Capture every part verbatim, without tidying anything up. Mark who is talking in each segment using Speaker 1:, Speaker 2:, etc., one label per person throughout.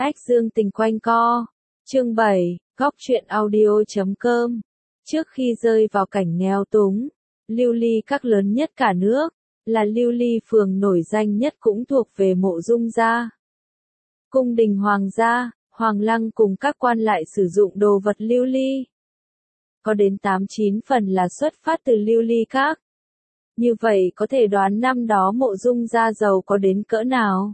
Speaker 1: Ách Dương Tình quanh co. Chương bảy, góc truyện audio chấm com. Trước khi rơi vào cảnh nghèo túng, lưu ly các lớn nhất cả nước, là lưu ly phường nổi danh nhất cũng thuộc về Mộ Dung gia. Cung đình hoàng gia, hoàng lăng cùng các quan lại sử dụng đồ vật lưu ly. Có đến tám chín phần là xuất phát từ lưu ly các. Như vậy có thể đoán năm đó Mộ Dung gia giàu có đến cỡ nào.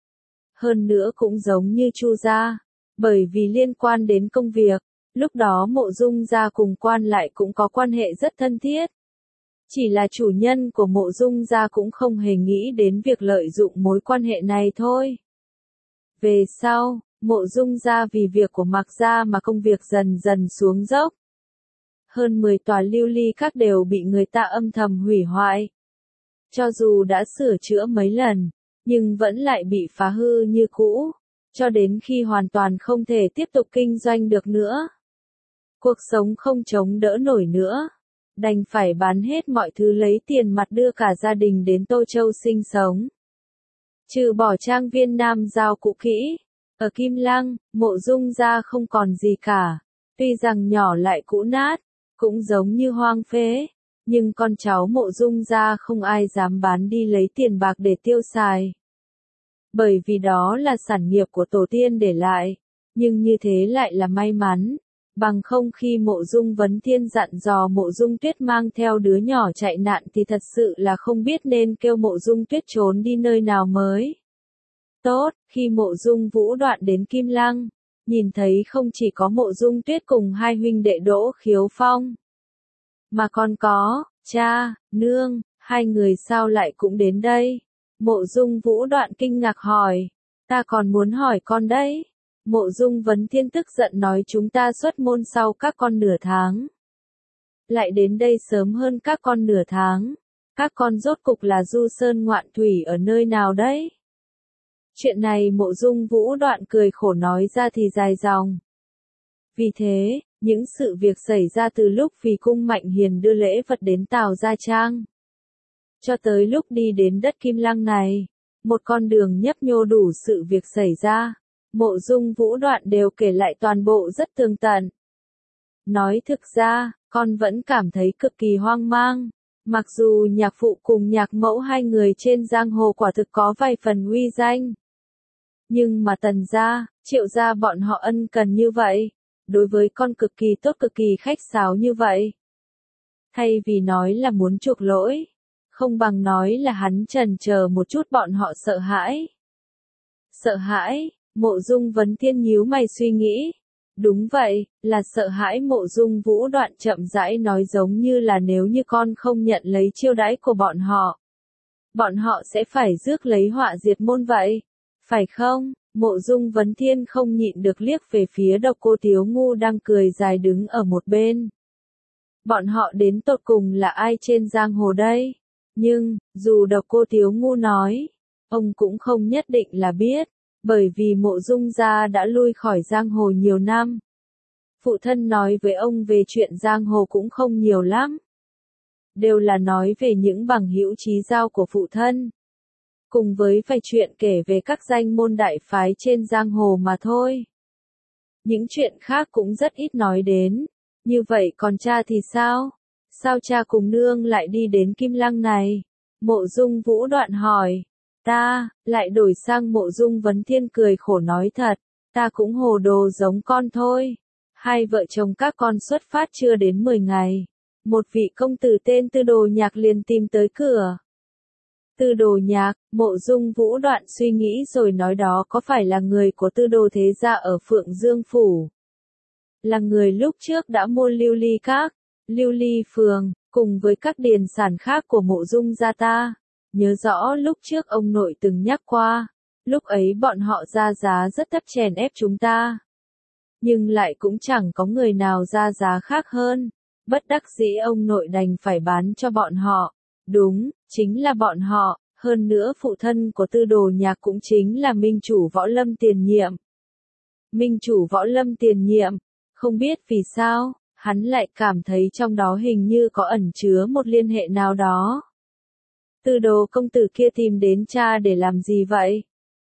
Speaker 1: Hơn nữa cũng giống như Chu gia, bởi vì liên quan đến công việc, lúc đó Mộ Dung gia cùng quan lại cũng có quan hệ rất thân thiết. Chỉ là chủ nhân của Mộ Dung gia cũng không hề nghĩ đến việc lợi dụng mối quan hệ này thôi. Về sau, Mộ Dung gia vì việc của Mạc gia mà công việc dần dần xuống dốc. Hơn mười tòa lưu ly các đều bị người ta âm thầm hủy hoại. Cho dù đã sửa chữa mấy lần, nhưng vẫn lại bị phá hư như cũ, cho đến khi hoàn toàn không thể tiếp tục kinh doanh được nữa. Cuộc sống không chống đỡ nổi nữa, đành phải bán hết mọi thứ lấy tiền mặt đưa cả gia đình đến Tô Châu sinh sống. Trừ bỏ trang viên Nam Giao cũ kỹ, ở Kim Lăng, Mộ Dung gia không còn gì cả, tuy rằng nhỏ lại cũ nát, cũng giống như hoang phế, nhưng con cháu Mộ Dung gia không ai dám bán đi lấy tiền bạc để tiêu xài. Bởi vì đó là sản nghiệp của tổ tiên để lại, nhưng như thế lại là may mắn, bằng không khi Mộ Dung Vấn Thiên dặn dò Mộ Dung Tuyết mang theo đứa nhỏ chạy nạn thì thật sự là không biết nên kêu Mộ Dung Tuyết trốn đi nơi nào mới. Tốt, khi Mộ Dung Vũ Đoạn đến Kim Lăng, nhìn thấy không chỉ có Mộ Dung Tuyết cùng hai huynh đệ Đỗ Khiếu Phong, mà còn có, cha, nương, hai người sao lại cũng đến đây? Mộ Dung Vũ Đoạn kinh ngạc hỏi, ta còn muốn hỏi con đấy. Mộ Dung Vấn Thiên tức giận nói chúng ta xuất môn sau các con nửa tháng. Lại đến đây sớm hơn các con nửa tháng. Các con rốt cục là du sơn ngoạn thủy ở nơi nào đấy? Chuyện này Mộ Dung Vũ Đoạn cười khổ nói ra thì dài dòng. Vì thế, những sự việc xảy ra từ lúc vì cung Mạnh Hiền đưa lễ vật đến Tào Gia Trang, cho tới lúc đi đến đất Kim Lăng này, một con đường nhấp nhô đủ sự việc xảy ra, Mộ Dung Vũ Đoạn đều kể lại toàn bộ rất tường tận. Nói thực ra, con vẫn cảm thấy cực kỳ hoang mang, mặc dù nhạc phụ cùng nhạc mẫu hai người trên giang hồ quả thực có vài phần uy danh. Nhưng mà Tần gia, Triệu gia bọn họ ân cần như vậy, đối với con cực kỳ tốt cực kỳ khách sáo như vậy. Thay vì nói là muốn chuộc lỗi, không bằng nói là hắn chần chờ một chút bọn họ sợ hãi. Sợ hãi, Mộ Dung Vấn Thiên nhíu mày suy nghĩ. Đúng vậy, là sợ hãi. Mộ Dung Vũ Đoạn chậm rãi nói giống như là nếu như con không nhận lấy chiêu đãi của bọn họ, bọn họ sẽ phải rước lấy họa diệt môn vậy. Phải không? Mộ Dung Vấn Thiên không nhịn được liếc về phía Độc Cô Tiếu Ngu đang cười dài đứng ở một bên. Bọn họ đến tột cùng là ai trên giang hồ đây? Nhưng, dù Độc Cô Tiếu Ngu nói, ông cũng không nhất định là biết, bởi vì Mộ Dung gia đã lui khỏi giang hồ nhiều năm. Phụ thân nói với ông về chuyện giang hồ cũng không nhiều lắm. Đều là nói về những bằng hữu chí giao của phụ thân, cùng với vài chuyện kể về các danh môn đại phái trên giang hồ mà thôi. Những chuyện khác cũng rất ít nói đến. Như vậy còn cha thì sao? Sao cha cùng nương lại đi đến Kim Lăng này? Mộ Dung Vũ Đoạn hỏi. Ta, lại đổi sang Mộ Dung Vấn Thiên cười khổ nói thật, ta cũng hồ đồ giống con thôi. Hai vợ chồng các con xuất phát chưa đến mười ngày. Một vị công tử tên Tư Đồ Nhạc liền tìm tới cửa. Tư Đồ Nhạc, Mộ Dung Vũ Đoạn suy nghĩ rồi nói đó có phải là người của Tư Đồ thế gia ở Phượng Dương Phủ? Là người lúc trước đã mua lưu ly các, lưu ly phường, cùng với các điền sản khác của Mộ Dung gia ta. Nhớ rõ lúc trước ông nội từng nhắc qua, lúc ấy bọn họ ra giá rất thấp chèn ép chúng ta. Nhưng lại cũng chẳng có người nào ra giá khác hơn, bất đắc dĩ ông nội đành phải bán cho bọn họ. Đúng, chính là bọn họ, hơn nữa phụ thân của Tư Đồ Nhạc cũng chính là minh chủ Võ Lâm tiền nhiệm. Minh chủ Võ Lâm tiền nhiệm, không biết vì sao, hắn lại cảm thấy trong đó hình như có ẩn chứa một liên hệ nào đó. Tư Đồ công tử kia tìm đến cha để làm gì vậy?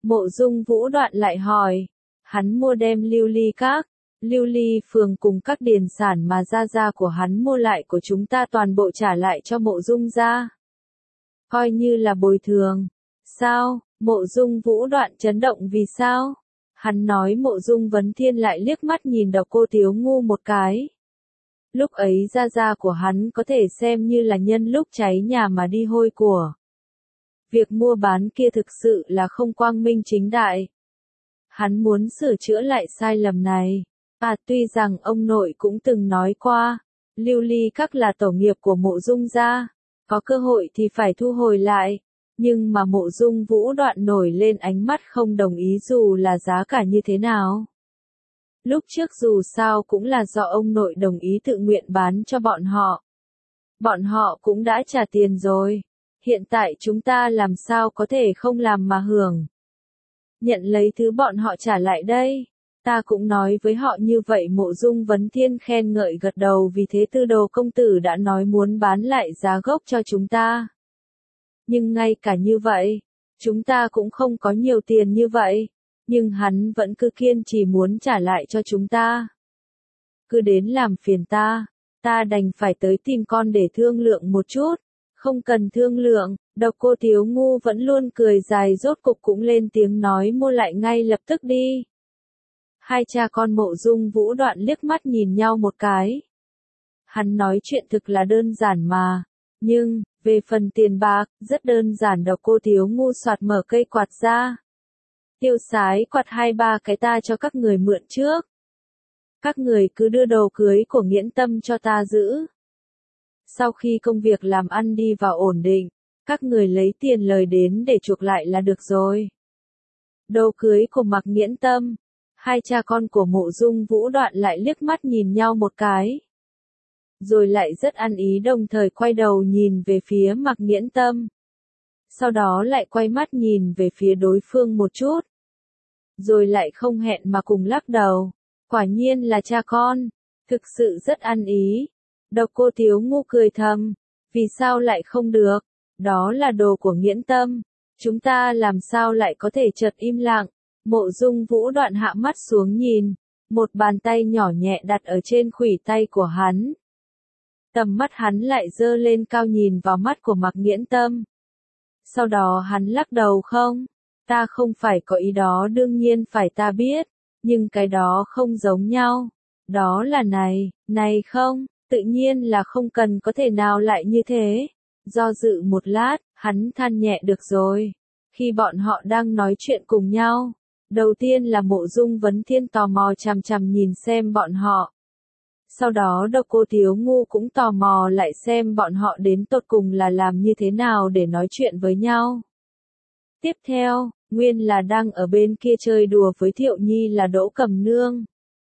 Speaker 1: Mộ Dung Vũ Đoạn lại hỏi. Hắn mua đem Lưu Ly Các, Lưu Ly Phường cùng các điền sản mà gia gia của hắn mua lại của chúng ta toàn bộ trả lại cho Mộ Dung gia. Coi như là bồi thường. Sao? Mộ Dung Vũ Đoạn chấn động vì sao? Hắn nói Mộ Dung Vấn Thiên lại liếc mắt nhìn Độc Cô Tiếu Ngu một cái. Lúc ấy gia gia của hắn có thể xem như là nhân lúc cháy nhà mà đi hôi của. Việc mua bán kia thực sự là không quang minh chính đại. Hắn muốn sửa chữa lại sai lầm này. À, tuy rằng ông nội cũng từng nói qua, Lưu Ly Các là tổ nghiệp của Mộ Dung gia, có cơ hội thì phải thu hồi lại, nhưng mà Mộ Dung Vũ Đoạn nổi lên ánh mắt không đồng ý dù là giá cả như thế nào. Lúc trước dù sao cũng là do ông nội đồng ý tự nguyện bán cho bọn họ. Bọn họ cũng đã trả tiền rồi, hiện tại chúng ta làm sao có thể không làm mà hưởng. Nhận lấy thứ bọn họ trả lại đây. Ta cũng nói với họ như vậy. Mộ Dung Vấn Thiên khen ngợi gật đầu, vì thế Tư Đồ công tử đã nói muốn bán lại giá gốc cho chúng ta. Nhưng ngay cả như vậy, chúng ta cũng không có nhiều tiền như vậy, nhưng hắn vẫn cứ kiên trì muốn trả lại cho chúng ta. Cứ đến làm phiền ta, ta đành phải tới tìm con để thương lượng một chút. Không cần thương lượng, Độc Cô Tiếu Ngu vẫn luôn cười dài rốt cục cũng lên tiếng nói mua lại ngay lập tức đi. Hai cha con Mộ Dung Vũ Đoạn liếc mắt nhìn nhau một cái. Hắn nói chuyện thực là đơn giản mà, nhưng, về phần tiền bạc, rất đơn giản. Độc Cô Tiếu Ngu soạt mở cây quạt ra. Tiêu sái quạt hai ba cái ta cho các người mượn trước. Các người cứ đưa đồ cưới của Nghiễn Tâm cho ta giữ. Sau khi công việc làm ăn đi vào ổn định, các người lấy tiền lời đến để chuộc lại là được rồi. Đồ cưới của Mạc Nghiễn Tâm. Hai cha con của Mộ Dung Vũ Đoạn lại liếc mắt nhìn nhau một cái. Rồi lại rất ăn ý đồng thời quay đầu nhìn về phía Mạc Nghiễn Tâm. Sau đó lại quay mắt nhìn về phía đối phương một chút. Rồi lại không hẹn mà cùng lắc đầu. Quả nhiên là cha con. Thực sự rất ăn ý. Độc Cô Tiếu Ngu cười thầm. Vì sao lại không được? Đó là đồ của Nghiễn Tâm. Chúng ta làm sao lại có thể chợt im lặng? Mộ Dung Vũ Đoạn hạ mắt xuống nhìn. Một bàn tay nhỏ nhẹ đặt ở trên khuỷu tay của hắn. Tầm mắt hắn lại dơ lên cao nhìn vào mắt của Mạc Nghiễn Tâm. Sau đó hắn lắc đầu không. Ta không phải có ý đó, đương nhiên phải ta biết. Nhưng cái đó không giống nhau. Đó là này, này không, tự nhiên là không cần, có thể nào lại như thế. Do dự một lát, hắn than nhẹ được rồi. Khi bọn họ đang nói chuyện cùng nhau, đầu tiên là Mộ Dung Vấn Thiên tò mò chằm chằm nhìn xem bọn họ. Sau đó Độc Cô Tiếu Ngu cũng tò mò lại xem bọn họ đến tột cùng là làm như thế nào để nói chuyện với nhau. Tiếp theo, nguyên là đang ở bên kia chơi đùa với Thiệu Nhi là Đỗ Cẩm Nương.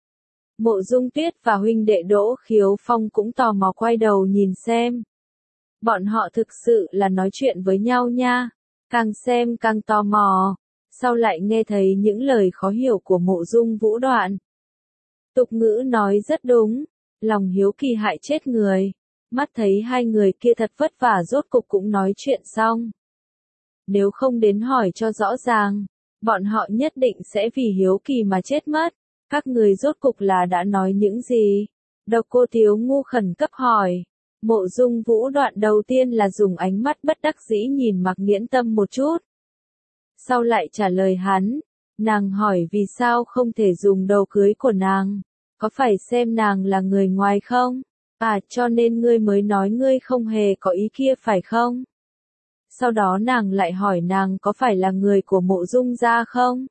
Speaker 1: Mộ Dung Tuyết và huynh đệ Đỗ Khiếu Phong cũng tò mò quay đầu nhìn xem. Bọn họ thực sự là nói chuyện với nhau nha. Càng xem càng tò mò. Sau lại nghe thấy những lời khó hiểu của Mộ Dung Vũ Đoạn. Tục ngữ nói rất đúng. Lòng hiếu kỳ hại chết người. Mắt thấy hai người kia thật vất vả rốt cục cũng nói chuyện xong. Nếu không đến hỏi cho rõ ràng, bọn họ nhất định sẽ vì hiếu kỳ mà chết mất. Các người rốt cục là đã nói những gì? Độc Cô Tiếu Ngu khẩn cấp hỏi. Mộ Dung Vũ Đoạn đầu tiên là dùng ánh mắt bất đắc dĩ nhìn Mạc Nghiễn Tâm một chút. Sau lại trả lời hắn. Nàng hỏi vì sao không thể dùng đồ cưới của nàng. Có phải xem nàng là người ngoài không? À, cho nên ngươi mới nói ngươi không hề có ý kia phải không? Sau đó nàng lại hỏi nàng có phải là người của Mộ Dung gia không?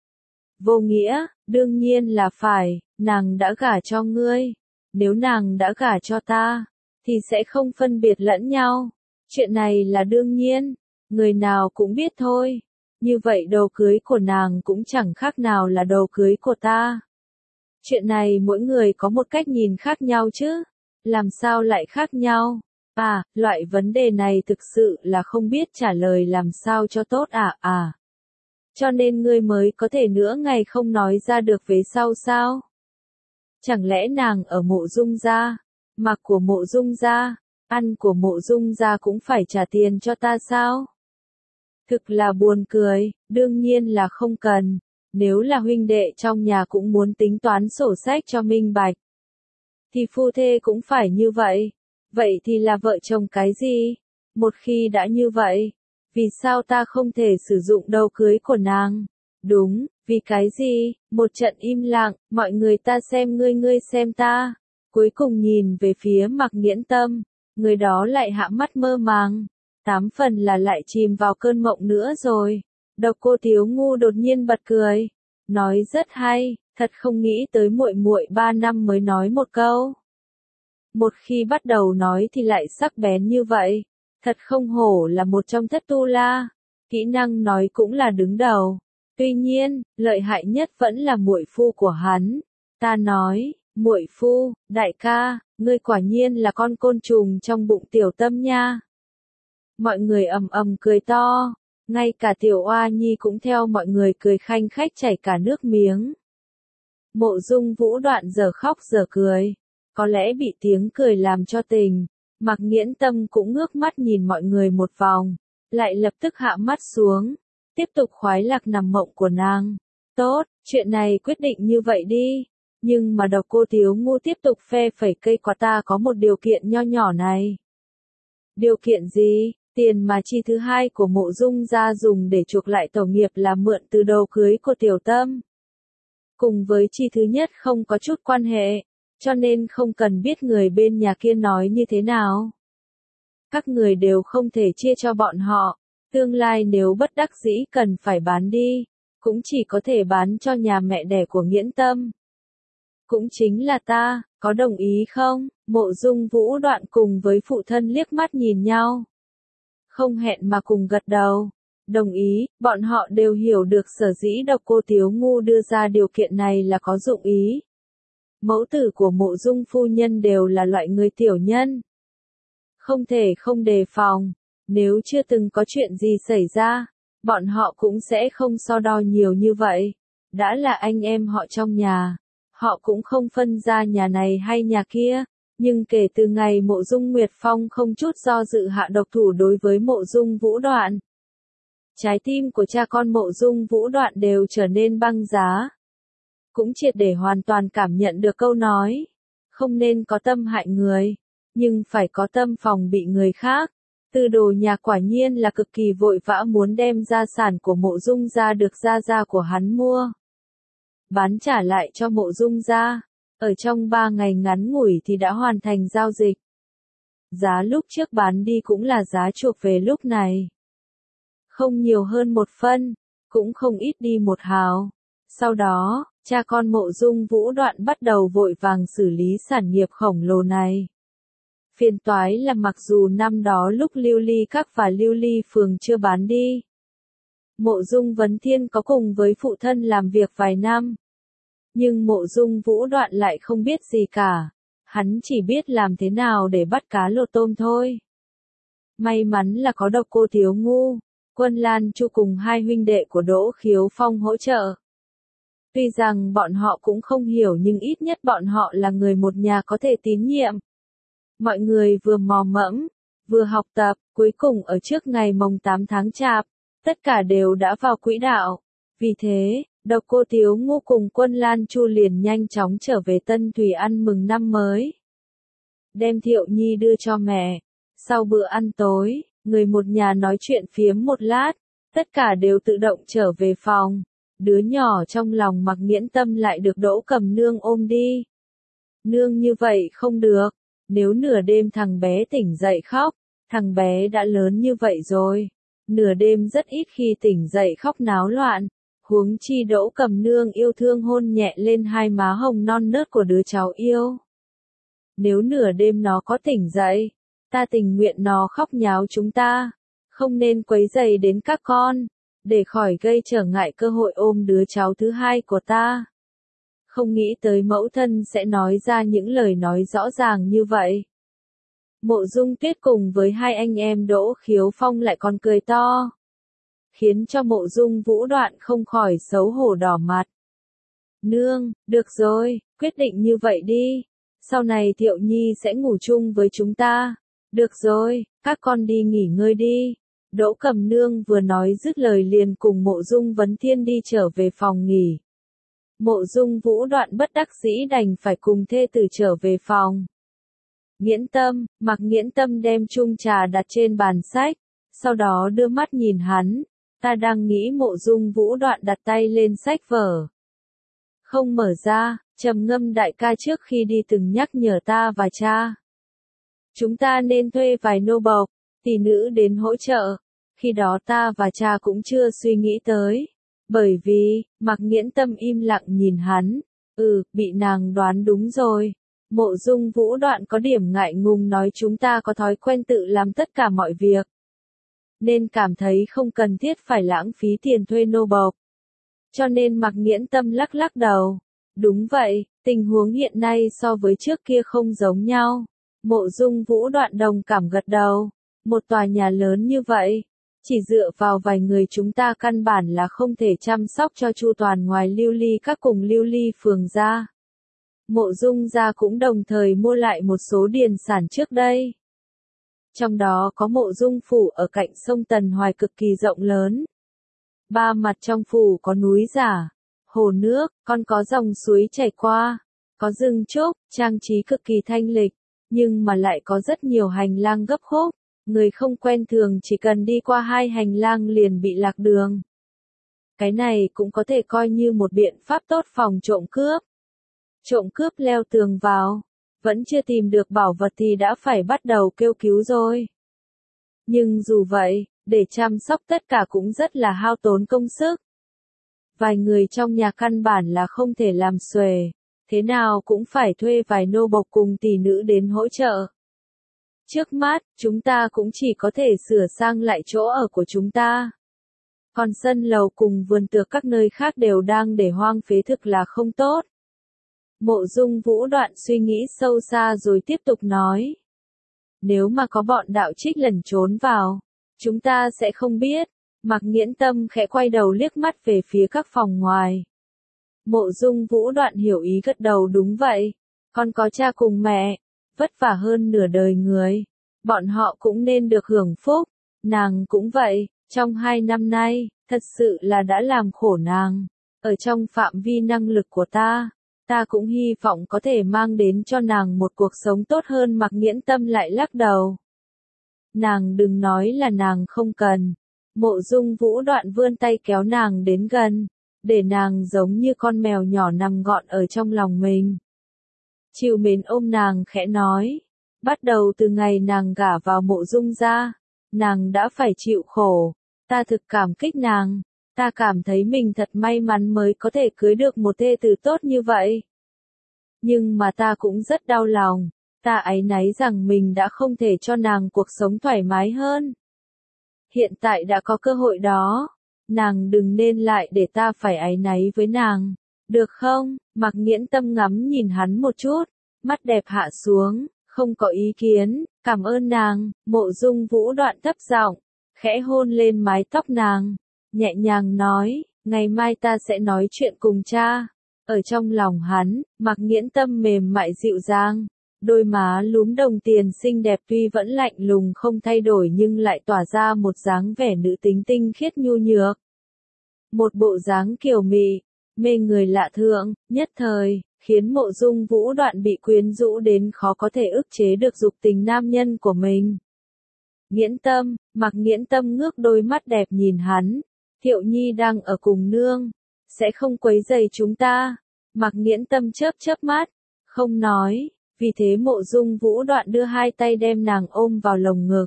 Speaker 1: Vô nghĩa, đương nhiên là phải, nàng đã gả cho ngươi. Nếu nàng đã gả cho ta, thì sẽ không phân biệt lẫn nhau. Chuyện này là đương nhiên, người nào cũng biết thôi. Như vậy đồ cưới của nàng cũng chẳng khác nào là đồ cưới của ta. Chuyện này mỗi người có một cách nhìn khác nhau chứ. Làm sao lại khác nhau? À, loại vấn đề này thực sự là không biết trả lời làm sao cho tốt à à. Cho nên ngươi mới có thể nửa ngày không nói ra được về sau sao? Chẳng lẽ nàng ở Mộ Dung gia, mặc của Mộ Dung gia, ăn của Mộ Dung gia cũng phải trả tiền cho ta sao? Thực là buồn cười, đương nhiên là không cần. Nếu là huynh đệ trong nhà cũng muốn tính toán sổ sách cho minh bạch, thì phu thê cũng phải như vậy. Vậy thì là vợ chồng cái gì? Một khi đã như vậy, vì sao ta không thể sử dụng đầu cưới của nàng? Đúng, vì cái gì? Một trận im lặng, mọi người ta xem ngươi ngươi xem ta. Cuối cùng nhìn về phía Mạc Nghiễn Tâm, người đó lại hạ mắt mơ màng. Tám phần là lại chìm vào cơn mộng nữa rồi. Độc Cô Thiếu Ngu đột nhiên bật cười, nói rất hay, thật không nghĩ tới muội muội ba năm mới nói một câu. Một khi bắt đầu nói thì lại sắc bén như vậy, thật không hổ là một trong thất tu la, kỹ năng nói cũng là đứng đầu. Tuy nhiên, lợi hại nhất vẫn là muội phu của hắn. Ta nói, muội phu, đại ca, ngươi quả nhiên là con côn trùng trong bụng Tiểu Tâm nha. Mọi người ầm ầm cười to, ngay cả Tiểu Oa Nhi cũng theo mọi người cười khanh khách chảy cả nước miếng. Mộ Dung Vũ Đoạn giờ khóc giờ cười, có lẽ bị tiếng cười làm cho tình. Mạc Nghiễn Tâm cũng ngước mắt nhìn mọi người một vòng, lại lập tức hạ mắt xuống, tiếp tục khoái lạc nằm mộng của nàng. Tốt, chuyện này quyết định như vậy đi. Nhưng mà Độc Cô Thiếu Ngu tiếp tục phe phẩy cây quạt, ta có một điều kiện nho nhỏ này. Điều kiện gì? Tiền mà chi thứ hai của Mộ Dung gia dùng để chuộc lại tổ nghiệp là mượn từ đầu cưới của Tiểu Tâm. Cùng với chi thứ nhất không có chút quan hệ, cho nên không cần biết người bên nhà kia nói như thế nào. Các người đều không thể chia cho bọn họ, tương lai nếu bất đắc dĩ cần phải bán đi, cũng chỉ có thể bán cho nhà mẹ đẻ của Nghiễn Tâm. Cũng chính là ta, có đồng ý không? Mộ Dung Vũ Đoạn cùng với phụ thân liếc mắt nhìn nhau. Không hẹn mà cùng gật đầu. Đồng ý, bọn họ đều hiểu được sở dĩ Độc Cô Thiếu Ngu đưa ra điều kiện này là có dụng ý. Mẫu tử của Mộ Dung phu nhân đều là loại người tiểu nhân. Không thể không đề phòng, nếu chưa từng có chuyện gì xảy ra, bọn họ cũng sẽ không so đo nhiều như vậy. Đã là anh em họ trong nhà, họ cũng không phân ra nhà này hay nhà kia. Nhưng kể từ ngày Mộ Dung Nguyệt Phong không chút do dự hạ độc thủ đối với Mộ Dung Vũ Đoạn, trái tim của cha con Mộ Dung Vũ Đoạn đều trở nên băng giá. Cũng triệt để hoàn toàn cảm nhận được câu nói, không nên có tâm hại người, nhưng phải có tâm phòng bị người khác. Tư Đồ nhà quả nhiên là cực kỳ vội vã muốn đem gia sản của Mộ Dung gia được gia gia của hắn mua, bán trả lại cho Mộ Dung gia. Ở trong ba ngày ngắn ngủi thì đã hoàn thành giao dịch. Giá lúc trước bán đi cũng là giá chuộc về lúc này. Không nhiều hơn một phân, cũng không ít đi một hào. Sau đó, cha con Mộ Dung Vũ Đoạn bắt đầu vội vàng xử lý sản nghiệp khổng lồ này. Phiền toái là mặc dù năm đó lúc Lưu Ly Các và Lưu Ly Phường chưa bán đi, Mộ Dung Vấn Thiên có cùng với phụ thân làm việc vài năm. Nhưng Mộ Dung Vũ Đoạn lại không biết gì cả. Hắn chỉ biết làm thế nào để bắt cá lột tôm thôi. May mắn là có Độc Cô Thiếu Ngu, Quân Lan Chu cùng hai huynh đệ của Đỗ Khiếu Phong hỗ trợ. Tuy rằng bọn họ cũng không hiểu nhưng ít nhất bọn họ là người một nhà có thể tín nhiệm. Mọi người vừa mò mẫm, vừa học tập, cuối cùng ở trước ngày mồng tám tháng Chạp, tất cả đều đã vào quỹ đạo. Vì thế, Độc Cô Thiếu Ngu cùng Quân Lan Chu liền nhanh chóng trở về Tân Thủy ăn mừng năm mới. Đem Thiệu Nhi đưa cho mẹ. Sau bữa ăn tối, người một nhà nói chuyện phiếm một lát, tất cả đều tự động trở về phòng. Đứa nhỏ trong lòng Mạc Nghiễn Tâm lại được Đỗ Cầm Nương ôm đi. Nương như vậy không được, nếu nửa đêm thằng bé tỉnh dậy khóc, thằng bé đã lớn như vậy rồi. Nửa đêm rất ít khi tỉnh dậy khóc náo loạn. Huống chi Đỗ Cầm Nương yêu thương hôn nhẹ lên hai má hồng non nớt của đứa cháu yêu. Nếu nửa đêm nó có tỉnh dậy, ta tình nguyện nó khóc nháo chúng ta, không nên quấy rầy đến các con, để khỏi gây trở ngại cơ hội ôm đứa cháu thứ hai của ta. Không nghĩ tới mẫu thân sẽ nói ra những lời nói rõ ràng như vậy. Mộ Dung Tuyết cùng với hai anh em Đỗ Khiếu Phong lại còn cười to, khiến cho Mộ Dung Vũ Đoạn không khỏi xấu hổ đỏ mặt. Nương, được rồi, quyết định như vậy đi. Sau này Thiệu Nhi sẽ ngủ chung với chúng ta. Được rồi, các con đi nghỉ ngơi đi. Đỗ Cầm Nương vừa nói dứt lời liền cùng Mộ Dung Vấn Thiên đi trở về phòng nghỉ. Mộ Dung Vũ Đoạn bất đắc dĩ đành phải cùng thê tử trở về phòng. Nghiễn Tâm, Mặc Nghiễn Tâm đem chung trà đặt trên bàn sách, sau đó đưa mắt nhìn hắn, ta đang nghĩ. Mộ Dung Vũ Đoạn đặt tay lên sách vở. Không mở ra, trầm ngâm đại ca trước khi đi từng nhắc nhở ta và cha. Chúng ta nên thuê vài nô bộc, tỷ nữ đến hỗ trợ. Khi đó ta và cha cũng chưa suy nghĩ tới. Bởi vì, Mặc Nghiễn Tâm im lặng nhìn hắn. Ừ, bị nàng đoán đúng rồi. Mộ Dung Vũ Đoạn có điểm ngại ngùng nói chúng ta có thói quen tự làm tất cả mọi việc. Nên cảm thấy không cần thiết phải lãng phí tiền thuê nô bộc. Cho nên Mặc Nghiễn Tâm lắc lắc đầu. Đúng vậy, tình huống hiện nay so với trước kia không giống nhau. Mộ Dung Vũ Đoạn đồng cảm gật đầu. Một tòa nhà lớn như vậy, chỉ dựa vào vài người chúng ta căn bản là không thể chăm sóc cho chu toàn ngoài Lưu Ly các cùng Lưu Ly phường gia. Mộ Dung gia cũng đồng thời mua lại một số điền sản trước đây. Trong đó có Mộ Dung phủ ở cạnh sông Tần Hoài cực kỳ rộng lớn. Ba mặt trong phủ có núi giả, hồ nước, còn có dòng suối chảy qua, có rừng trúc, trang trí cực kỳ thanh lịch, nhưng mà lại có rất nhiều hành lang gấp khúc. Người không quen thường chỉ cần đi qua hai hành lang liền bị lạc đường. Cái này cũng có thể coi như một biện pháp tốt phòng trộm cướp. Trộm cướp leo tường vào, vẫn chưa tìm được bảo vật thì đã phải bắt đầu kêu cứu rồi. Nhưng dù vậy, để chăm sóc tất cả cũng rất là hao tốn công sức. Vài người trong nhà căn bản là không thể làm xuề, thế nào cũng phải thuê vài nô bộc cùng tỷ nữ đến hỗ trợ. Trước mắt, chúng ta cũng chỉ có thể sửa sang lại chỗ ở của chúng ta. Còn sân lầu cùng vườn tược các nơi khác đều đang để hoang phế thực là không tốt. Mộ Dung Vũ Đoạn suy nghĩ sâu xa rồi tiếp tục nói. Nếu mà có bọn đạo trích lẩn trốn vào, chúng ta sẽ không biết. Mặc Nghiễn Tâm khẽ quay đầu liếc mắt về phía các phòng ngoài. Mộ Dung Vũ Đoạn hiểu ý gật đầu đúng vậy. Con có cha cùng mẹ, vất vả hơn nửa đời người. Bọn họ cũng nên được hưởng phúc. Nàng cũng vậy, trong hai năm nay, thật sự là đã làm khổ nàng. Ở trong phạm vi năng lực của ta, ta cũng hy vọng có thể mang đến cho nàng một cuộc sống tốt hơn. Mặc Nghiễn Tâm lại lắc đầu. Nàng đừng nói là nàng không cần. Mộ Dung Vũ Đoạn vươn tay kéo nàng đến gần, để nàng giống như con mèo nhỏ nằm gọn ở trong lòng mình. Chịu mến ôm nàng khẽ nói, bắt đầu từ ngày nàng gả vào Mộ Dung gia, nàng đã phải chịu khổ, ta thực cảm kích nàng, ta cảm thấy mình thật may mắn mới có thể cưới được một thê tử tốt như vậy. Nhưng mà ta cũng rất đau lòng, ta áy náy rằng mình đã không thể cho nàng cuộc sống thoải mái hơn. Hiện tại đã có cơ hội đó, nàng đừng nên lại để ta phải áy náy với nàng, được không? Mặc Nghiễn Tâm ngắm nhìn hắn một chút, mắt đẹp hạ xuống, không có ý kiến, cảm ơn nàng. Mộ Dung Vũ Đoạn thấp giọng, khẽ hôn lên mái tóc nàng, nhẹ nhàng nói, ngày mai ta sẽ nói chuyện cùng cha. Ở trong lòng hắn, Mặc Nghiễn Tâm mềm mại dịu dàng, đôi má lúm đồng tiền xinh đẹp tuy vẫn lạnh lùng không thay đổi nhưng lại tỏa ra một dáng vẻ nữ tính tinh khiết nhu nhược. Một bộ dáng kiều mị, mê người lạ thường, nhất thời, khiến Mộ Dung Vũ Đoạn bị quyến rũ đến khó có thể ức chế được dục tình nam nhân của mình. Nghiễn Tâm, Mặc Nghiễn Tâm ngước đôi mắt đẹp nhìn hắn, Thiệu Nhi đang ở cùng nương, sẽ không quấy rầy chúng ta. Mặc Nghiễn Tâm chớp chớp mắt, không nói, vì thế Mộ Dung Vũ Đoạn đưa hai tay đem nàng ôm vào lồng ngực.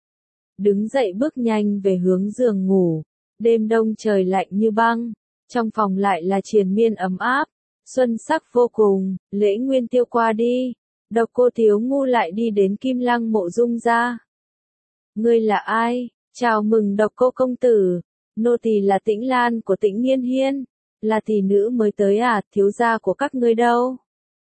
Speaker 1: Đứng dậy bước nhanh về hướng giường ngủ, đêm đông trời lạnh như băng, trong phòng lại là triền miên ấm áp, xuân sắc vô cùng. Lễ Nguyên Tiêu qua đi, Độc Cô Thiếu Ngu lại đi đến Kim Lăng Mộ Dung gia. Ngươi là ai? Chào mừng Độc Cô công tử, nô tỳ là Tĩnh Lan của Tĩnh Nghiên Hiên, là tỷ nữ mới tới à, thiếu gia của các ngươi đâu?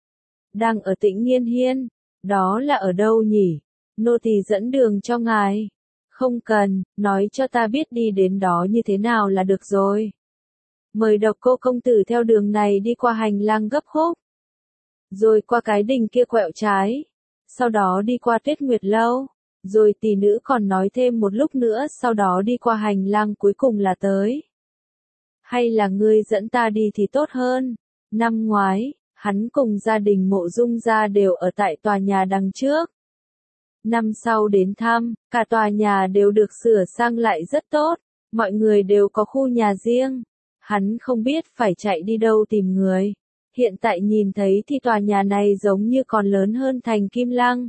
Speaker 1: Đang ở Tĩnh Nghiên Hiên, đó là ở đâu nhỉ? Nô tỳ dẫn đường cho ngài. Không cần, nói cho ta biết đi đến đó như thế nào là được rồi. Mời Độc Cô công tử theo đường này đi qua hành lang gấp khúc, rồi qua cái đình kia quẹo trái, sau đó đi qua Tuyết Nguyệt lâu, Rồi tỷ nữ còn nói thêm một lúc nữa sau đó đi qua hành lang cuối cùng là tới. Hay là ngươi dẫn ta đi thì tốt hơn. Năm ngoái, hắn cùng gia đình Mộ Dung gia đều ở tại tòa nhà đằng trước. Năm sau đến thăm, cả tòa nhà đều được sửa sang lại rất tốt, mọi người đều có khu nhà riêng. Hắn không biết phải chạy đi đâu tìm người. Hiện tại nhìn thấy thì tòa nhà này giống như còn lớn hơn thành Kim Lăng.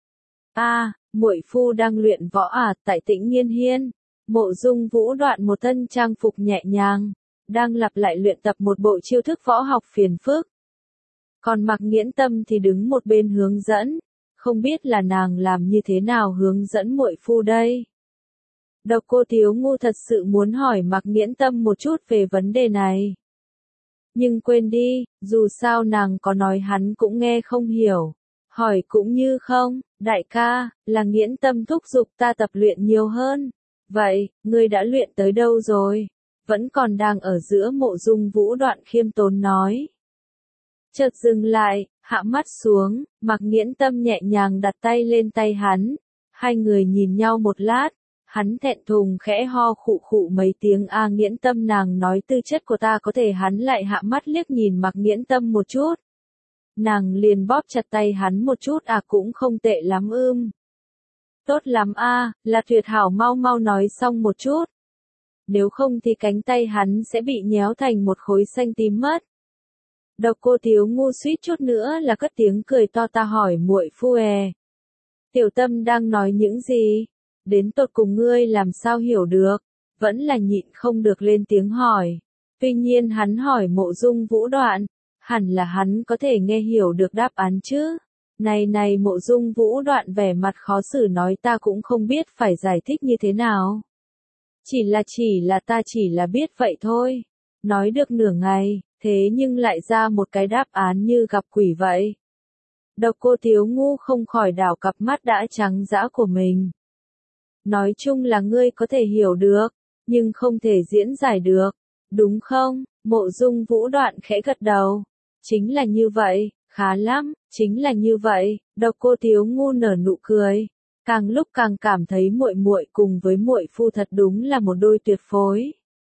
Speaker 1: A, à, muội phu đang luyện võ à, tại Tĩnh Nghiên Hiên. Mộ Dung Vũ Đoạn một thân trang phục nhẹ nhàng, đang lặp lại luyện tập một bộ chiêu thức võ học phiền phức. Còn Mạc Nghiễn Tâm thì đứng một bên hướng dẫn, không biết là nàng làm như thế nào hướng dẫn muội phu đây. Độc Cô Thiếu Ngu thật sự muốn hỏi Mạc Nghiễn Tâm một chút về vấn đề này. Nhưng quên đi, dù sao nàng có nói hắn cũng nghe không hiểu. Hỏi cũng như không, đại ca, là Nghiễn Tâm thúc giục ta tập luyện nhiều hơn. Vậy, ngươi đã luyện tới đâu rồi? Vẫn còn đang ở giữa. Mộ Dung Vũ Đoạn khiêm tốn nói. Chợt dừng lại, hạ mắt xuống, Mạc Nghiễn Tâm nhẹ nhàng đặt tay lên tay hắn. Hai người nhìn nhau một lát, hắn thẹn thùng khẽ ho khụ khụ mấy tiếng. A Nghiễn Tâm, nàng nói tư chất của ta có thể. Hắn lại hạ mắt liếc nhìn Mạc Nghiễn Tâm một chút. Nàng liền bóp chặt tay hắn một chút. À cũng không tệ lắm ưm. Tốt lắm a, là tuyệt hảo, mau mau nói xong một chút. Nếu không thì cánh tay hắn sẽ bị nhéo thành một khối xanh tím mất. Độc Cô Thiếu Ngu suýt chút nữa là cất tiếng cười to. Ta hỏi muội phu è. Tiểu Tâm đang nói những gì? Đến tột cùng ngươi làm sao hiểu được? Vẫn là nhịn không được lên tiếng hỏi. Tuy nhiên hắn hỏi Mộ Dung Vũ Đoạn, hẳn là hắn có thể nghe hiểu được đáp án chứ. Này này, Mộ Dung Vũ Đoạn vẻ mặt khó xử nói, ta cũng không biết phải giải thích như thế nào. Chỉ là chỉ là ta chỉ là biết vậy thôi. Nói được nửa ngày, thế nhưng lại ra một cái đáp án như gặp quỷ vậy. Độc Cô Thiếu Ngu không khỏi đảo cặp mắt đã trắng dã của mình. Nói chung là ngươi có thể hiểu được, nhưng không thể diễn giải được, đúng không? Mộ Dung Vũ Đoạn khẽ gật đầu. Chính là như vậy, khá lắm, chính là như vậy. Độc Cô Thiếu Ngu nở nụ cười, càng lúc càng cảm thấy muội muội cùng với muội phu thật đúng là một đôi tuyệt phối.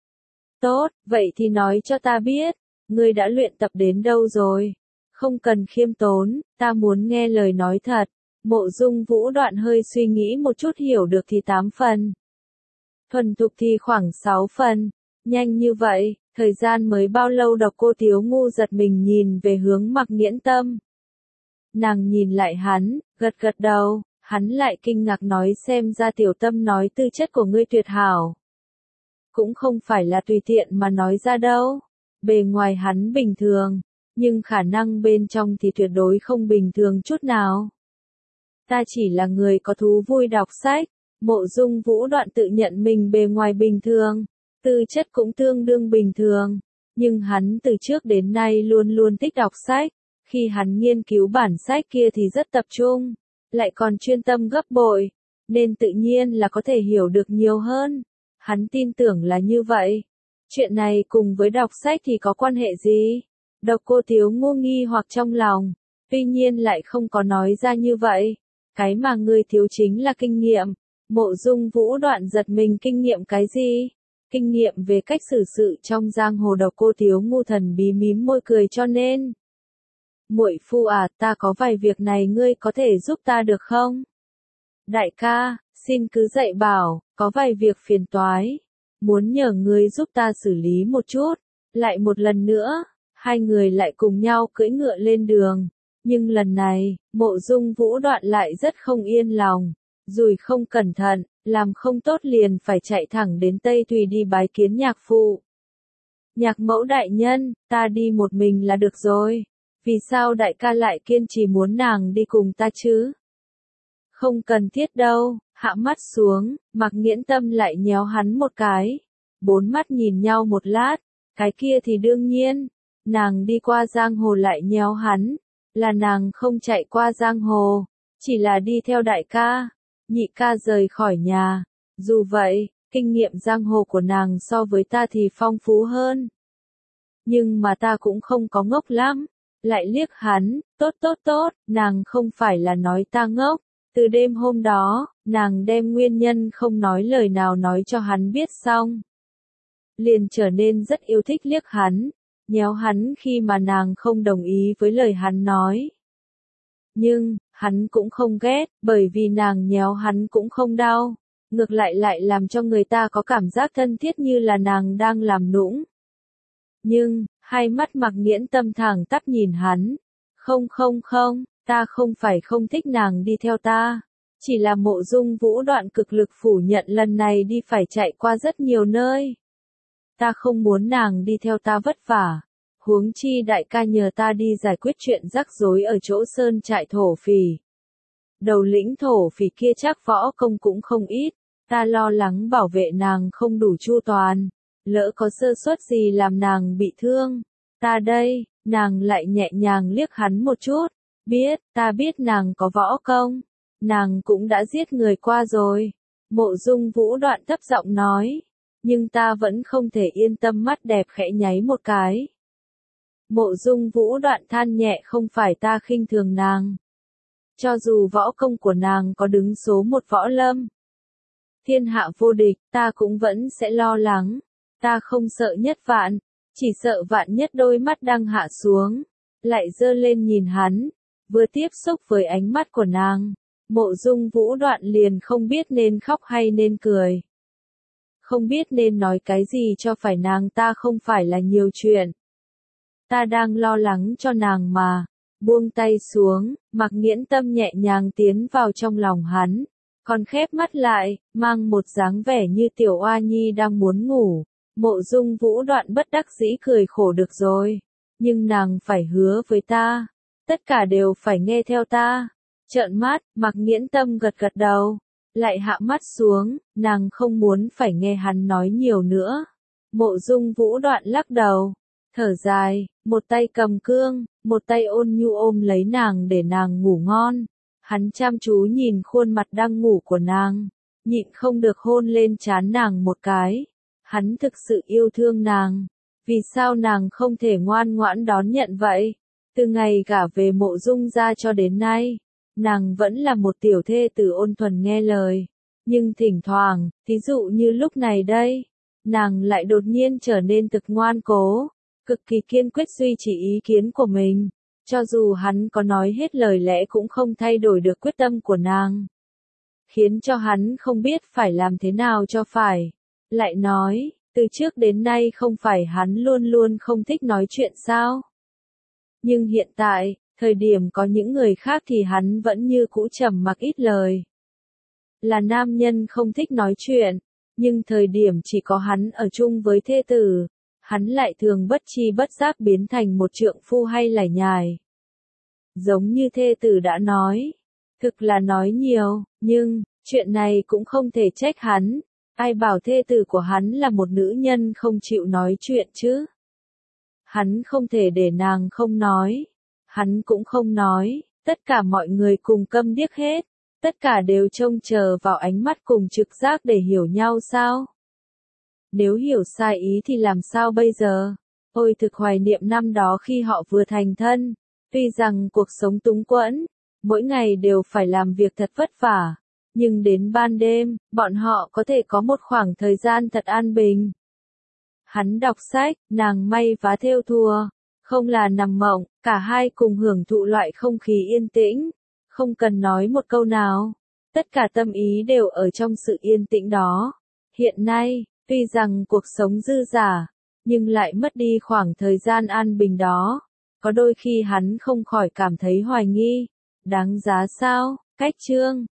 Speaker 1: Tốt, vậy thì nói cho ta biết, ngươi đã luyện tập đến đâu rồi? Không cần khiêm tốn, ta muốn nghe lời nói thật. Mộ Dung Vũ Đoạn hơi suy nghĩ một chút, hiểu được thì tám phần. Thuần thục thì khoảng sáu phần. Nhanh như vậy, thời gian mới bao lâu? Độc Cô Thiếu Ngu giật mình nhìn về hướng Mạc Nghiễn Tâm. Nàng nhìn lại hắn, gật gật đầu, hắn lại kinh ngạc nói, xem ra Tiểu Tâm nói tư chất của ngươi tuyệt hảo. Cũng không phải là tùy tiện mà nói ra đâu. Bề ngoài hắn bình thường, nhưng khả năng bên trong thì tuyệt đối không bình thường chút nào. Ta chỉ là người có thú vui đọc sách. Mộ Dung Vũ Đoạn tự nhận mình bề ngoài bình thường, tư chất cũng tương đương bình thường, nhưng hắn từ trước đến nay luôn luôn thích đọc sách. Khi hắn nghiên cứu bản sách kia thì rất tập trung, lại còn chuyên tâm gấp bội, nên tự nhiên là có thể hiểu được nhiều hơn. Hắn tin tưởng là như vậy. Chuyện này cùng với đọc sách thì có quan hệ gì? Độc Cô Thiếu Ngu nghi hoặc trong lòng, tuy nhiên lại không có nói ra như vậy. Cái mà ngươi thiếu chính là kinh nghiệm. Mộ Dung Vũ Đoạn giật mình, kinh nghiệm cái gì? Kinh nghiệm về cách xử sự trong giang hồ. Độc Cô Thiếu Ngu thần bí mím môi cười, cho nên. Muội phu à, ta có vài việc này ngươi có thể giúp ta được không? Đại ca, xin cứ dạy bảo, có vài việc phiền toái. Muốn nhờ ngươi giúp ta xử lý một chút. Lại một lần nữa, hai người lại cùng nhau cưỡi ngựa lên đường. Nhưng lần này, Mộ Dung Vũ Đoạn lại rất không yên lòng. Rủi không cẩn thận, làm không tốt liền phải chạy thẳng đến Tây Thùy đi bái kiến nhạc phụ. Nhạc mẫu đại nhân, ta đi một mình là được rồi. Vì sao đại ca lại kiên trì muốn nàng đi cùng ta chứ? Không cần thiết đâu. Hạ mắt xuống, Mạc Nghiễn Tâm lại nhéo hắn một cái. Bốn mắt nhìn nhau một lát. Cái kia thì đương nhiên. Nàng đi qua giang hồ lại nhéo hắn. Là nàng không chạy qua giang hồ, chỉ là đi theo đại ca, nhị ca rời khỏi nhà. Dù vậy, kinh nghiệm giang hồ của nàng so với ta thì phong phú hơn. Nhưng mà ta cũng không có ngốc lắm. Lại liếc hắn, tốt tốt tốt, nàng không phải là nói ta ngốc. Từ đêm hôm đó, nàng đem nguyên nhân không nói lời nào nói cho hắn biết xong. Liền trở nên rất yêu thích liếc hắn, nhéo hắn khi mà nàng không đồng ý với lời hắn nói. Nhưng, hắn cũng không ghét, bởi vì nàng nhéo hắn cũng không đau, ngược lại lại làm cho người ta có cảm giác thân thiết như là nàng đang làm nũng. Nhưng, hai mắt Mạc Nghiễn Tâm thẳng tắp nhìn hắn. Không không không, ta không phải không thích nàng đi theo ta. Chỉ là Mộ Dung Vũ Đoạn cực lực phủ nhận lần này đi phải chạy qua rất nhiều nơi. Ta không muốn nàng đi theo ta vất vả. Huống chi đại ca nhờ ta đi giải quyết chuyện rắc rối ở chỗ sơn trại thổ phỉ. Đầu lĩnh thổ phỉ kia chắc võ công cũng không ít. Ta lo lắng bảo vệ nàng không đủ chu toàn. Lỡ có sơ suất gì làm nàng bị thương. Ta đây, nàng lại nhẹ nhàng liếc hắn một chút. Biết, ta biết nàng có võ công. Nàng cũng đã giết người qua rồi. Mộ Dung Vũ Đoạn thấp giọng nói. Nhưng ta vẫn không thể yên tâm, mắt đẹp khẽ nháy một cái. Mộ Dung Vũ Đoạn than nhẹ, không phải ta khinh thường nàng. Cho dù võ công của nàng có đứng số một võ lâm. Thiên hạ vô địch, ta cũng vẫn sẽ lo lắng. Ta không sợ nhất vạn, chỉ sợ vạn nhất. Đôi mắt đang hạ xuống, lại giơ lên nhìn hắn, vừa tiếp xúc với ánh mắt của nàng. Mộ Dung Vũ Đoạn liền không biết nên khóc hay nên cười. Không biết nên nói cái gì cho phải, nàng ta không phải là nhiều chuyện. Ta đang lo lắng cho nàng mà. Buông tay xuống, Mạc Nghiễn Tâm nhẹ nhàng tiến vào trong lòng hắn, còn khép mắt lại, mang một dáng vẻ như tiểu oa nhi đang muốn ngủ. Mộ Dung Vũ Đoạn bất đắc dĩ cười khổ, được rồi, nhưng nàng phải hứa với ta, tất cả đều phải nghe theo ta. Trợn mắt, Mạc Nghiễn Tâm gật gật đầu, lại hạ mắt xuống, nàng không muốn phải nghe hắn nói nhiều nữa. Mộ Dung Vũ Đoạn lắc đầu, thở dài, một tay cầm cương, một tay ôn nhu ôm lấy nàng để nàng ngủ ngon. Hắn chăm chú nhìn khuôn mặt đang ngủ của nàng, nhịn không được hôn lên trán nàng một cái. Hắn thực sự yêu thương nàng, vì sao nàng không thể ngoan ngoãn đón nhận vậy? Từ ngày gả về Mộ Dung gia cho đến nay, nàng vẫn là một tiểu thê tử ôn thuần nghe lời, nhưng thỉnh thoảng, thí dụ như lúc này đây, nàng lại đột nhiên trở nên thực ngoan cố, cực kỳ kiên quyết duy trì ý kiến của mình, cho dù hắn có nói hết lời lẽ cũng không thay đổi được quyết tâm của nàng, khiến cho hắn không biết phải làm thế nào cho phải. Lại nói, từ trước đến nay không phải hắn luôn luôn không thích nói chuyện sao? Nhưng hiện tại, thời điểm có những người khác thì hắn vẫn như cũ trầm mặc ít lời. Là nam nhân không thích nói chuyện, nhưng thời điểm chỉ có hắn ở chung với thê tử, hắn lại thường bất chi bất giác biến thành một trượng phu hay lải nhải. Giống như thê tử đã nói, thực là nói nhiều, nhưng, chuyện này cũng không thể trách hắn. Ai bảo thê tử của hắn là một nữ nhân không chịu nói chuyện chứ? Hắn không thể để nàng không nói. Hắn cũng không nói, tất cả mọi người cùng câm điếc hết, tất cả đều trông chờ vào ánh mắt cùng trực giác để hiểu nhau sao? Nếu hiểu sai ý thì làm sao bây giờ? Ôi thực hoài niệm năm đó khi họ vừa thành thân, tuy rằng cuộc sống túng quẫn, mỗi ngày đều phải làm việc thật vất vả. Nhưng đến ban đêm, bọn họ có thể có một khoảng thời gian thật an bình. Hắn đọc sách, nàng may vá thêu thùa, không là nằm mộng, cả hai cùng hưởng thụ loại không khí yên tĩnh, không cần nói một câu nào. Tất cả tâm ý đều ở trong sự yên tĩnh đó. Hiện nay, tuy rằng cuộc sống dư dả, nhưng lại mất đi khoảng thời gian an bình đó. Có đôi khi hắn không khỏi cảm thấy hoài nghi, đáng giá sao? Cách chương